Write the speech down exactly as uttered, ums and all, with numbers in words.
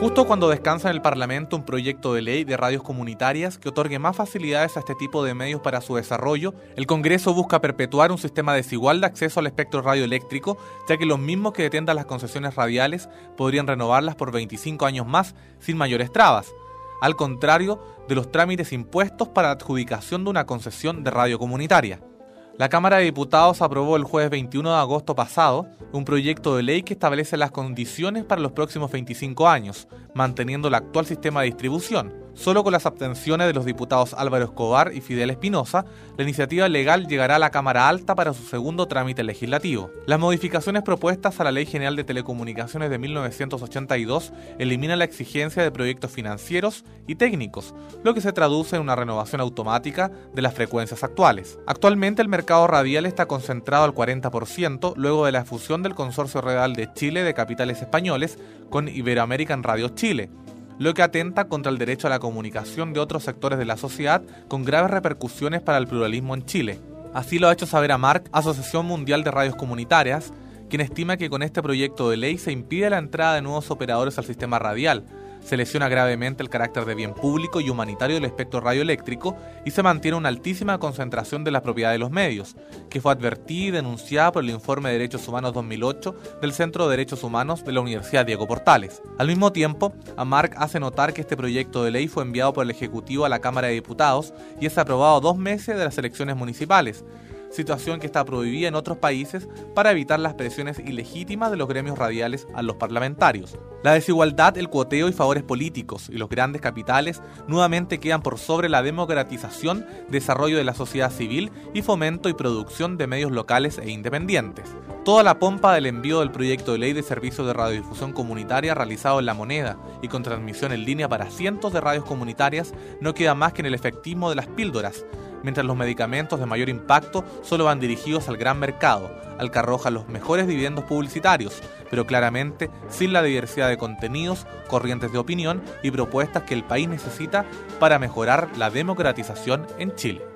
Justo cuando descansa en el Parlamento un proyecto de ley de radios comunitarias que otorgue más facilidades a este tipo de medios para su desarrollo, el Congreso busca perpetuar un sistema desigual de acceso al espectro radioeléctrico, ya que los mismos que detengan las concesiones radiales podrían renovarlas por veinticinco años más sin mayores trabas, al contrario de los trámites impuestos para la adjudicación de una concesión de radio comunitaria. La Cámara de Diputados aprobó el jueves veintiuno de agosto pasado un proyecto de ley que establece las condiciones para los próximos veinticinco años, manteniendo el actual sistema de distribución. Solo con las abstenciones de los diputados Álvaro Escobar y Fidel Espinosa, la iniciativa legal llegará a la Cámara Alta para su segundo trámite legislativo. Las modificaciones propuestas a la Ley General de Telecomunicaciones de mil novecientos ochenta y dos eliminan la exigencia de proyectos financieros y técnicos, lo que se traduce en una renovación automática de las frecuencias actuales. Actualmente el mercado radial está concentrado al cuarenta por ciento luego de la fusión del Consorcio Radial de Chile de capitales españoles con Iberoamerican Radio Chile, lo que atenta contra el derecho a la comunicación de otros sectores de la sociedad con graves repercusiones para el pluralismo en Chile. Así lo ha hecho saber AMARC, Asociación Mundial de Radios Comunitarias, quien estima que con este proyecto de ley se impide la entrada de nuevos operadores al sistema radial, se lesiona gravemente el carácter de bien público y humanitario del espectro radioeléctrico y se mantiene una altísima concentración de la propiedad de los medios, que fue advertida y denunciada por el Informe de Derechos Humanos dos mil ocho del Centro de Derechos Humanos de la Universidad Diego Portales. Al mismo tiempo, AMARC hace notar que este proyecto de ley fue enviado por el Ejecutivo a la Cámara de Diputados y es aprobado dos meses de las elecciones municipales, situación que está prohibida en otros países para evitar las presiones ilegítimas de los gremios radiales a los parlamentarios. La desigualdad, el cuoteo y favores políticos y los grandes capitales nuevamente quedan por sobre la democratización, desarrollo de la sociedad civil y fomento y producción de medios locales e independientes. Toda la pompa del envío del proyecto de ley de servicio de radiodifusión comunitaria realizado en La Moneda y con transmisión en línea para cientos de radios comunitarias no queda más que en el efectismo de las píldoras, mientras los medicamentos de mayor impacto solo van dirigidos al gran mercado, al que arroja los mejores dividendos publicitarios, pero claramente sin la diversidad de contenidos, corrientes de opinión y propuestas que el país necesita para mejorar la democratización en Chile.